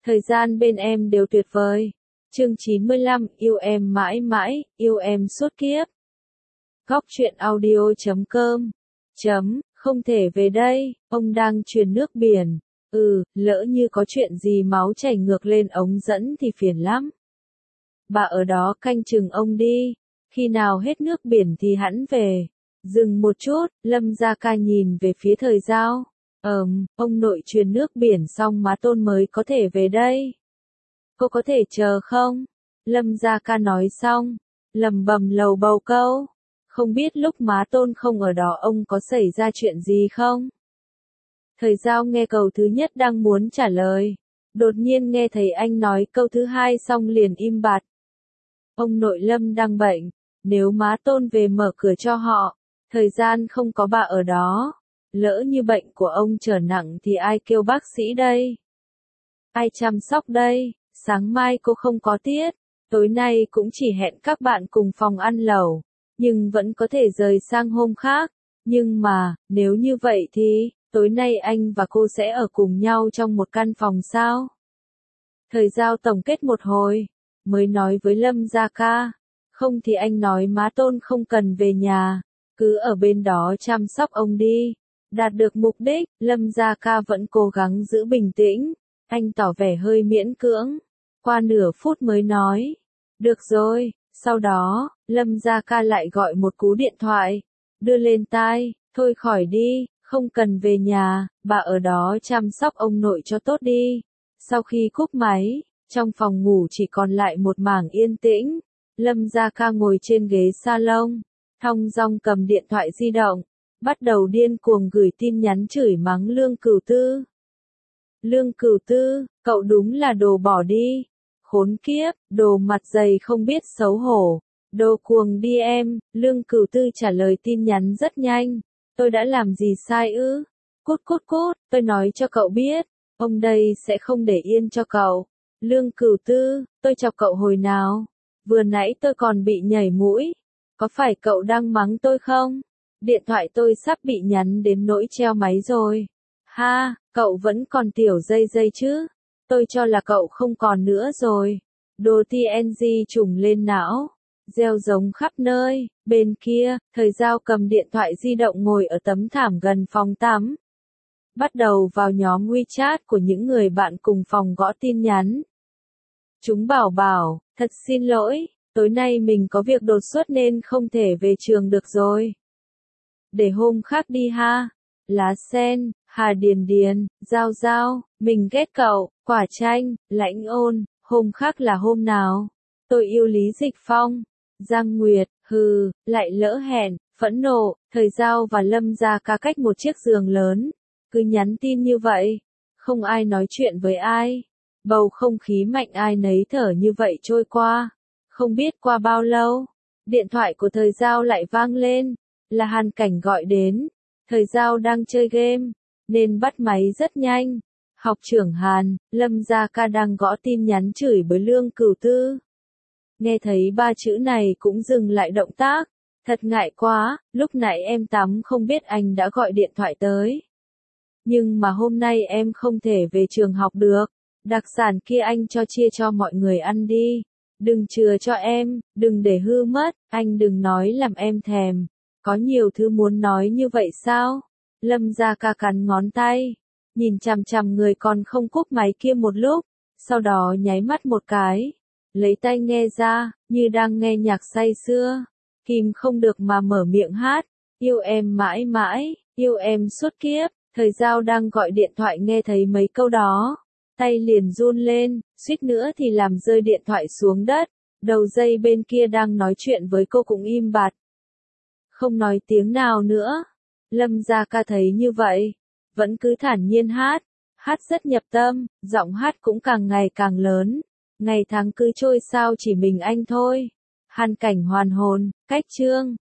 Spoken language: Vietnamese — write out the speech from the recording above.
Thời gian bên em đều tuyệt vời. Chương 95, yêu em mãi mãi, yêu em suốt kiếp. Góc truyện audio.com. Không thể về đây, ông đang truyền nước biển. Lỡ như có chuyện gì máu chảy ngược lên ống dẫn thì phiền lắm. Bà ở đó canh chừng ông đi, khi nào hết nước biển thì hẵng về. Dừng một chút, Lâm Gia Ca nhìn về phía Thời Giao. Ông nội truyền nước biển xong má Tôn mới có thể về đây. Cô có thể chờ không? Lâm Gia Ca nói xong, lầm bầm lầu bầu câu. Không biết lúc má Tôn không ở đó ông có xảy ra chuyện gì không? Thời Giao nghe câu thứ nhất đang muốn trả lời. Đột nhiên nghe thấy anh nói câu thứ hai xong liền im bặt. Ông nội Lâm đang bệnh, nếu má Tôn về mở cửa cho họ, thời gian không có bà ở đó. Lỡ như bệnh của ông trở nặng thì ai kêu bác sĩ đây? Ai chăm sóc đây? Sáng mai cô không có tiết, tối nay cũng chỉ hẹn các bạn cùng phòng ăn lẩu, nhưng vẫn có thể rời sang hôm khác. Nhưng mà, nếu như vậy thì, tối nay anh và cô sẽ ở cùng nhau trong một căn phòng sao? Thời Giao tổng kết một hồi, mới nói với Lâm Gia Ca, không thì anh nói má Tôn không cần về nhà, cứ ở bên đó chăm sóc ông đi. Đạt được mục đích, Lâm Gia Ca vẫn cố gắng giữ bình tĩnh, anh tỏ vẻ hơi miễn cưỡng. Qua nửa phút mới nói, được rồi, sau đó, Lâm Gia Ca lại gọi một cú điện thoại, đưa lên tai, thôi khỏi đi, không cần về nhà, bà ở đó chăm sóc ông nội cho tốt đi. Sau khi cúp máy, trong phòng ngủ chỉ còn lại một mảng yên tĩnh, Lâm Gia Ca ngồi trên ghế salon, thong dong cầm điện thoại di động, bắt đầu điên cuồng gửi tin nhắn chửi mắng Lương Cửu Tư. Lương Cửu Tư, cậu đúng là đồ bỏ đi. Khốn kiếp, đồ mặt dày không biết xấu hổ. Đồ cuồng đi em, Lương Cửu Tư trả lời tin nhắn rất nhanh. Tôi đã làm gì sai ư? Cút cút cút, tôi nói cho cậu biết, ông đây sẽ không để yên cho cậu. Lương Cửu Tư, tôi chọc cậu hồi nào? Vừa nãy tôi còn bị nhảy mũi. Có phải cậu đang mắng tôi không? Điện thoại tôi sắp bị nhắn đến nỗi treo máy rồi. Ha, cậu vẫn còn tiểu dây dây chứ? Tôi cho là cậu không còn nữa rồi. Đồ TNG trùng lên não, gieo giống khắp nơi. Bên kia, Thời Giao cầm điện thoại di động ngồi ở tấm thảm gần phòng tắm. Bắt đầu vào nhóm WeChat của những người bạn cùng phòng gõ tin nhắn. Chúng bảo, thật xin lỗi, tối nay mình có việc đột xuất nên không thể về trường được rồi. Để hôm khác đi ha. Lá sen, Hà Điền Điền, Giao, mình ghét cậu, Quả Chanh, Lãnh Ôn, hôm khác là hôm nào? Tôi yêu Lý Dịch Phong, Giang Nguyệt, lại lỡ hẹn, phẫn nộ. Thời Giao và Lâm Gia Ca cách một chiếc giường lớn, cứ nhắn tin như vậy, không ai nói chuyện với ai. Bầu không khí mạnh ai nấy thở như vậy trôi qua. Không biết qua bao lâu, điện thoại của Thời Giao lại vang lên, là Hàn Cảnh gọi đến. Thời Giao đang chơi game, nên bắt máy rất nhanh. Học trưởng Hàn, Lâm Gia Ca đang gõ tin nhắn chửi bới Lương Cửu Tư. Nghe thấy ba chữ này cũng dừng lại động tác. Thật ngại quá, lúc nãy em tắm không biết anh đã gọi điện thoại tới. Nhưng mà hôm nay em không thể về trường học được. Đặc sản kia anh cho chia cho mọi người ăn đi. Đừng chừa cho em, đừng để hư mất, anh đừng nói làm em thèm. Có nhiều thứ muốn nói như vậy sao? Lâm Gia Ca cắn ngón tay, nhìn chằm chằm người còn không cúp máy kia một lúc, sau đó nháy mắt một cái, lấy tai nghe ra, như đang nghe nhạc say sưa, kìm không được mà mở miệng hát, yêu em mãi mãi, yêu em suốt kiếp. Thời Giao đang gọi điện thoại nghe thấy mấy câu đó, tay liền run lên, suýt nữa thì làm rơi điện thoại xuống đất, đầu dây bên kia đang nói chuyện với cô cũng im bặt. Không nói tiếng nào nữa. Lâm Gia Ca thấy như vậy, vẫn cứ thản nhiên hát rất nhập tâm, giọng hát cũng càng ngày càng lớn. Ngày tháng cứ trôi sao chỉ mình anh thôi. Hàn Cảnh hoàn hồn, cách chương.